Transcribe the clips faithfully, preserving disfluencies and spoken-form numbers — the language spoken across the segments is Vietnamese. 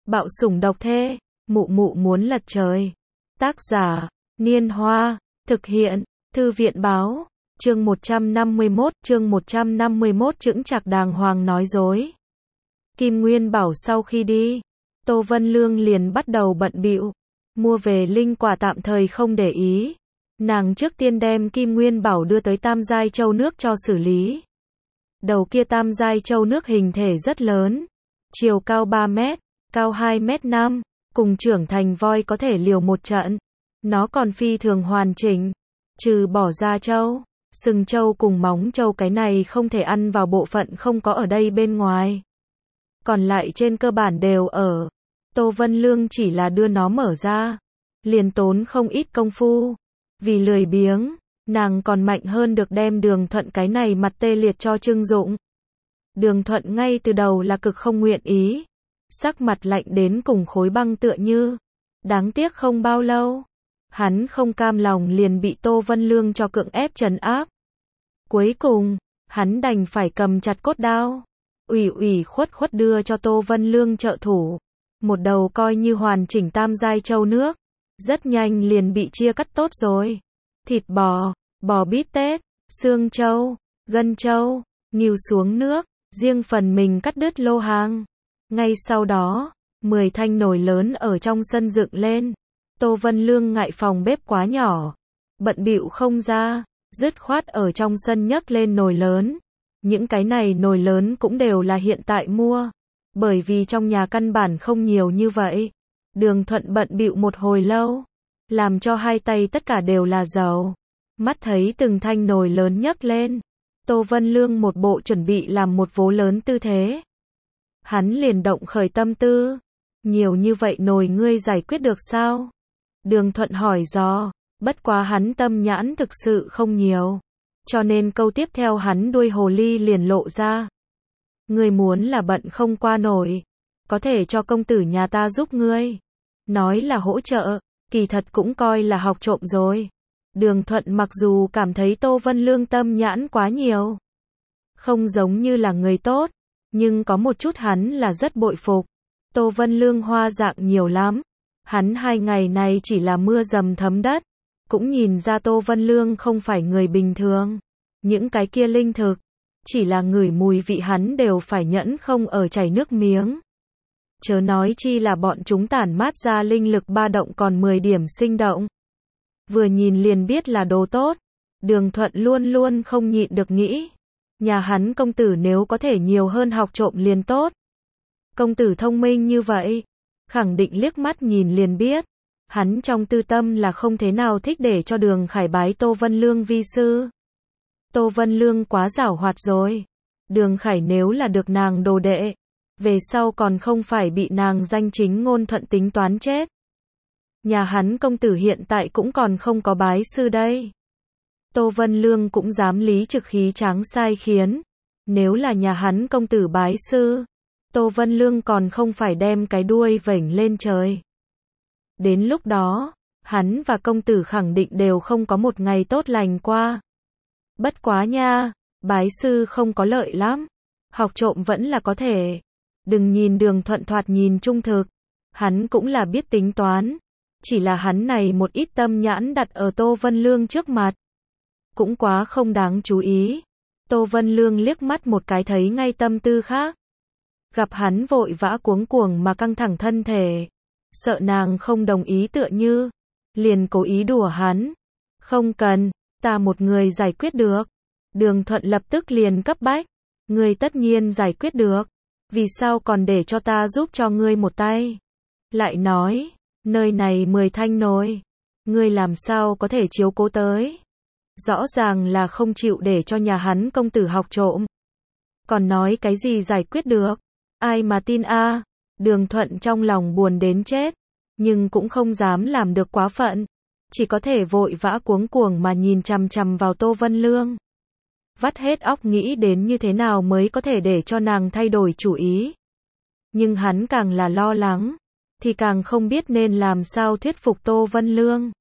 Bạo sủng độc thê, mụ mụ muốn lật trời. Tác giả, Niên Hoa, thực hiện, Thư viện Báo, chương một trăm năm mươi mốt, chương một trăm năm mươi mốt chững chạc đàng hoàng nói dối. Kim Nguyên Bảo sau khi đi, Tô Vân Lương liền bắt đầu bận bịu, mua về linh quả tạm thời không để ý. Nàng trước tiên đem Kim Nguyên Bảo đưa tới Tam Giai Châu Nước cho xử lý. Đầu kia Tam Giai Châu Nước hình thể rất lớn, chiều cao ba mét, cao hai mét năm, cùng trưởng thành voi có thể liều một trận. Nó còn phi thường hoàn chỉnh, trừ bỏ da trâu, sừng trâu cùng móng trâu cái này không thể ăn vào bộ phận không có ở đây bên ngoài. Còn lại trên cơ bản đều ở. Tô Vân Lương chỉ là đưa nó mở ra, liền tốn không ít công phu. Vì lười biếng, nàng còn mạnh hơn được đem Đường Thuận cái này mặt tê liệt cho trưng dụng. Đường Thuận ngay từ đầu là cực không nguyện ý, sắc mặt lạnh đến cùng khối băng tựa như. Đáng tiếc không bao lâu, hắn không cam lòng liền bị Tô Vân Lương cho cưỡng ép trấn áp. Cuối cùng, hắn đành phải cầm chặt cốt đao, ủy ủy khuất khuất đưa cho Tô Vân Lương trợ thủ. Một đầu coi như hoàn chỉnh Tam Giai Châu Nước, rất nhanh liền bị chia cắt tốt rồi. Thịt bò, bò bít tết, xương trâu, gân trâu, nghiêu xuống nước, riêng phần mình cắt đứt lô hàng. Ngay sau đó, mười thanh nồi lớn ở trong sân dựng lên. Tô Vân Lương ngại phòng bếp quá nhỏ, bận bịu không ra, dứt khoát ở trong sân nhấc lên nồi lớn. Những cái này nồi lớn cũng đều là hiện tại mua, bởi vì trong nhà căn bản không nhiều như vậy. Đường Thuận bận bịu một hồi lâu, làm cho hai tay tất cả đều là dầu. Mắt thấy từng thanh nồi lớn nhấc lên, Tô Vân Lương một bộ chuẩn bị làm một vố lớn tư thế. Hắn liền động khởi tâm tư, nhiều như vậy nồi ngươi giải quyết được sao? Đường Thuận hỏi dò, bất quá hắn tâm nhãn thực sự không nhiều, cho nên câu tiếp theo hắn đuôi hồ ly liền lộ ra. Ngươi muốn là bận không qua nổi, có thể cho công tử nhà ta giúp ngươi. Nói là hỗ trợ, kỳ thật cũng coi là học trộm rồi. Đường Thuận mặc dù cảm thấy Tô Vân Lương tâm nhãn quá nhiều, không giống như là người tốt, nhưng có một chút hắn là rất bội phục. Tô Vân Lương hoa dạng nhiều lắm. Hắn hai ngày này chỉ là mưa dầm thấm đất, cũng nhìn ra Tô Vân Lương không phải người bình thường. Những cái kia linh thực, chỉ là ngửi mùi vị hắn đều phải nhẫn không ở chảy nước miếng. Chớ nói chi là bọn chúng tản mát ra linh lực ba động còn mười điểm sinh động. Vừa nhìn liền biết là đồ tốt. Đường Thuận luôn luôn không nhịn được nghĩ, nhà hắn công tử nếu có thể nhiều hơn học trộm liền tốt. Công tử thông minh như vậy, khẳng định liếc mắt nhìn liền biết. Hắn trong tư tâm là không thế nào thích để cho Đường Khải bái Tô Vân Lương vi sư. Tô Vân Lương quá giảo hoạt rồi. Đường Khải nếu là được nàng đồ đệ, về sau còn không phải bị nàng danh chính ngôn thuận tính toán chết. Nhà hắn công tử hiện tại cũng còn không có bái sư đây. Tô Vân Lương cũng dám lý trực khí tráng sai khiến. Nếu là nhà hắn công tử bái sư, Tô Vân Lương còn không phải đem cái đuôi vểnh lên trời. Đến lúc đó, hắn và công tử khẳng định đều không có một ngày tốt lành qua. Bất quá nha, bái sư không có lợi lắm, học trộm vẫn là có thể. Đừng nhìn Đường Thuận thoạt nhìn trung thực, hắn cũng là biết tính toán. Chỉ là hắn này một ít tâm nhãn đặt ở Tô Vân Lương trước mặt, cũng quá không đáng chú ý. Tô Vân Lương liếc mắt một cái thấy ngay tâm tư khác. Gặp hắn vội vã cuống cuồng mà căng thẳng thân thể, sợ nàng không đồng ý tựa như, liền cố ý đùa hắn. Không cần, ta một người giải quyết được. Đường Thuận lập tức liền cấp bách, ngươi tất nhiên giải quyết được, vì sao còn để cho ta giúp cho ngươi một tay? Lại nói, nơi này mười thanh nồi, ngươi làm sao có thể chiếu cố tới? Rõ ràng là không chịu để cho nhà hắn công tử học trộm. Còn nói cái gì giải quyết được? Ai mà tin a? Đường Thuận trong lòng buồn đến chết, nhưng cũng không dám làm được quá phận, chỉ có thể vội vã cuống cuồng mà nhìn chằm chằm vào Tô Vân Lương. Vắt hết óc nghĩ đến như thế nào mới có thể để cho nàng thay đổi chủ ý. Nhưng hắn càng là lo lắng, thì càng không biết nên làm sao thuyết phục Tô Vân Lương.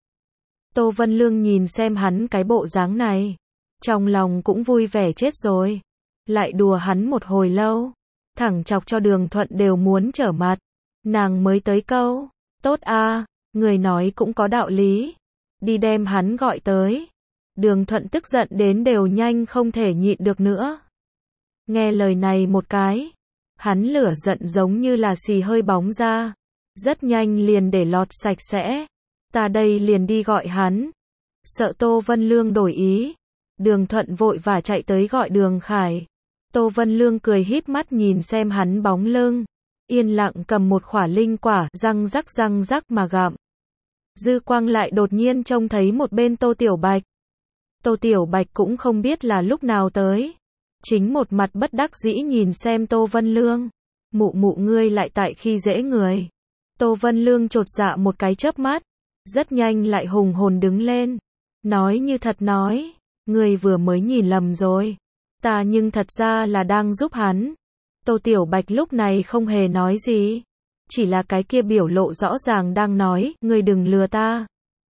Tô Vân Lương nhìn xem hắn cái bộ dáng này, trong lòng cũng vui vẻ chết rồi. Lại đùa hắn một hồi lâu, thẳng chọc cho Đường Thuận đều muốn trở mặt. Nàng mới tới câu, tốt a, người nói cũng có đạo lý. Đi đem hắn gọi tới. Đường Thuận tức giận đến đều nhanh không thể nhịn được nữa. Nghe lời này một cái, hắn lửa giận giống như là xì hơi bóng ra, rất nhanh liền để lọt sạch sẽ. Ta đây liền đi gọi hắn. Sợ Tô Vân Lương đổi ý, Đường Thuận vội vã chạy tới gọi Đường Khải. Tô Vân Lương cười híp mắt nhìn xem hắn bóng lưng, yên lặng cầm một khỏa linh quả, răng rắc răng rắc mà gặm. Dư quang lại đột nhiên trông thấy một bên Tô Tiểu Bạch. Tô Tiểu Bạch cũng không biết là lúc nào tới, chính một mặt bất đắc dĩ nhìn xem Tô Vân Lương. Mụ mụ ngươi lại tại khi dễ người. Tô Vân Lương chột dạ một cái chớp mắt, rất nhanh lại hùng hồn đứng lên, nói như thật nói, ngươi vừa mới nhìn lầm rồi, ta nhưng thật ra là đang giúp hắn. Tô Tiểu Bạch lúc này không hề nói gì, chỉ là cái kia biểu lộ rõ ràng đang nói, ngươi đừng lừa ta.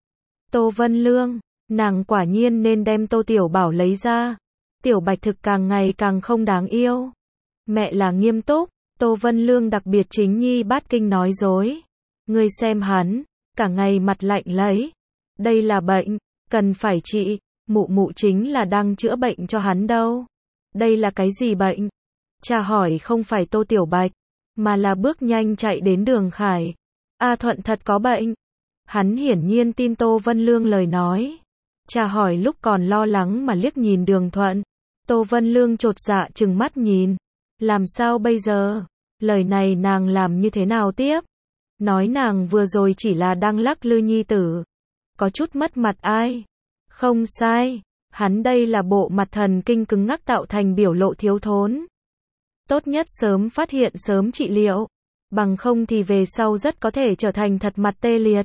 Tô Vân Lương, nàng quả nhiên nên đem Tô Tiểu Bảo lấy ra. Tiểu Bạch thực càng ngày càng không đáng yêu. Mẹ là nghiêm túc, Tô Vân Lương đặc biệt chính nhi bát kinh nói dối. Ngươi xem hắn, cả ngày mặt lạnh lấy. Đây là bệnh, cần phải trị, mụ mụ chính là đang chữa bệnh cho hắn đâu. Đây là cái gì bệnh? Cha hỏi không phải Tô Tiểu Bạch, mà là bước nhanh chạy đến Đường Khải. A Thuận thật có bệnh. Hắn hiển nhiên tin Tô Vân Lương lời nói. Cha hỏi lúc còn lo lắng mà liếc nhìn Đường Thuận. Tô Vân Lương chột dạ trừng mắt nhìn. Làm sao bây giờ? Lời này nàng làm như thế nào tiếp? Nói nàng vừa rồi chỉ là đang lắc lư nhi tử. Có chút mất mặt ai? Không sai. Hắn đây là bộ mặt thần kinh cứng ngắc tạo thành biểu lộ thiếu thốn. Tốt nhất sớm phát hiện sớm trị liệu. Bằng không thì về sau rất có thể trở thành thật mặt tê liệt.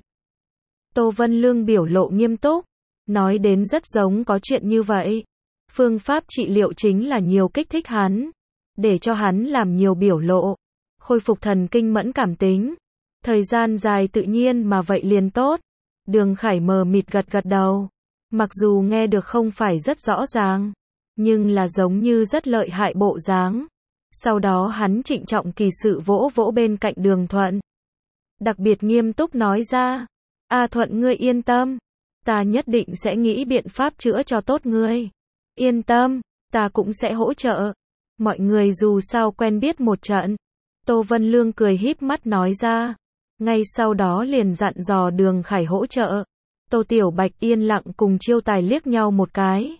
Tô Vân Lương biểu lộ nghiêm túc. Nói đến rất giống có chuyện như vậy. Phương pháp trị liệu chính là nhiều kích thích hắn. Để cho hắn làm nhiều biểu lộ. Khôi phục thần kinh mẫn cảm tính. Thời gian dài tự nhiên mà vậy liền tốt. Đường Khải mờ mịt gật gật đầu. Mặc dù nghe được không phải rất rõ ràng, nhưng là giống như rất lợi hại bộ dáng. Sau đó hắn trịnh trọng kỳ sự vỗ vỗ bên cạnh Đường Thuận. Đặc biệt nghiêm túc nói ra. A Thuận ngươi yên tâm. Ta nhất định sẽ nghĩ biện pháp chữa cho tốt ngươi. Yên tâm, ta cũng sẽ hỗ trợ. Mọi người dù sao quen biết một trận. Tô Vân Lương cười híp mắt nói ra. Ngay sau đó liền dặn dò Đường Khải hỗ trợ. Tô Tiểu Bạch yên lặng cùng Chiêu Tài liếc nhau một cái.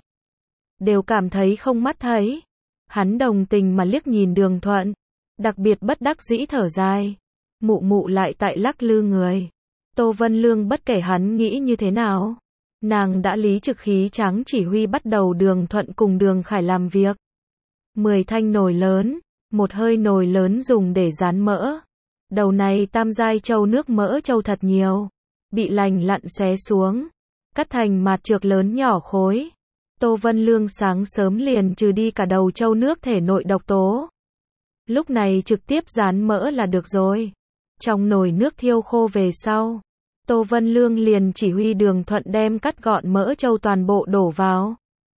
Đều cảm thấy không mắt thấy. Hắn đồng tình mà liếc nhìn Đường Thuận. Đặc biệt bất đắc dĩ thở dài. Mụ mụ lại tại lắc lư người. Tô Vân Lương bất kể hắn nghĩ như thế nào. Nàng đã lý trực khí tráng chỉ huy bắt đầu Đường Thuận cùng Đường Khải làm việc. Mười thanh nồi lớn. Một hơi nồi lớn dùng để rán mỡ. Đầu này tam giai trâu nước mỡ trâu thật nhiều. Bị lành lặn xé xuống. Cắt thành mạt trược lớn nhỏ khối. Tô Vân Lương sáng sớm liền trừ đi cả đầu trâu nước thể nội độc tố. Lúc này trực tiếp rán mỡ là được rồi. Trong nồi nước thiêu khô về sau. Tô Vân Lương liền chỉ huy Đường Thuận đem cắt gọn mỡ trâu toàn bộ đổ vào.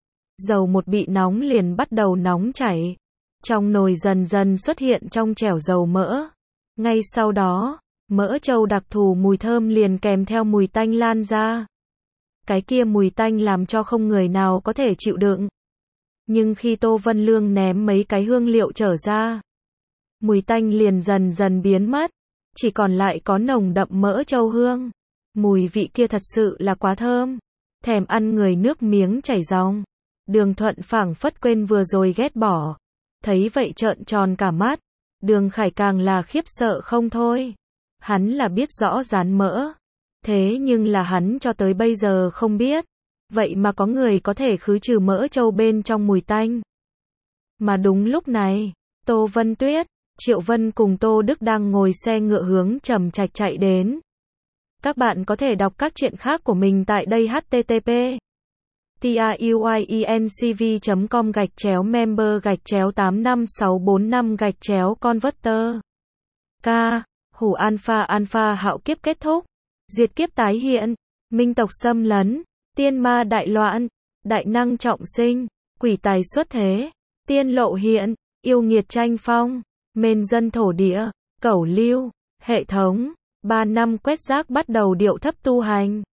Dầu một bị nóng liền bắt đầu nóng chảy. Trong nồi dần dần xuất hiện trong chẻo dầu mỡ. Ngay sau đó, mỡ trâu đặc thù mùi thơm liền kèm theo mùi tanh lan ra. Cái kia mùi tanh làm cho không người nào có thể chịu đựng. Nhưng khi Tô Vân Lương ném mấy cái hương liệu trở ra, mùi tanh liền dần dần biến mất. Chỉ còn lại có nồng đậm mỡ trâu hương. Mùi vị kia thật sự là quá thơm. Thèm ăn người nước miếng chảy ròng. Đường Thuận phảng phất quên vừa rồi ghét bỏ. Thấy vậy trợn tròn cả mắt. Đường Khải càng là khiếp sợ không thôi. Hắn là biết rõ rán mỡ. Thế nhưng là hắn cho tới bây giờ không biết. Vậy mà có người có thể khứ trừ mỡ trâu bên trong mùi tanh. Mà đúng lúc này, Tô Vân Tuyết, Triệu Vân cùng Tô Đức đang ngồi xe ngựa hướng Trầm Trạch chạy đến. Các bạn có thể đọc các truyện khác của mình tại đây h t t p truyencv chấm com gạch chéo member gạch chéo tám năm sáu bốn năm gạch chéo converter. K. Hủ alpha alpha hạo kiếp kết thúc. Diệt kiếp tái hiện. Minh tộc xâm lấn. Tiên ma đại loạn. Đại năng trọng sinh. Quỷ tài xuất thế. Tiên lộ hiện. Yêu nghiệt tranh phong. Mên dân thổ địa. Cẩu lưu. Hệ thống, ba năm quét rác bắt đầu điệu thấp tu hành.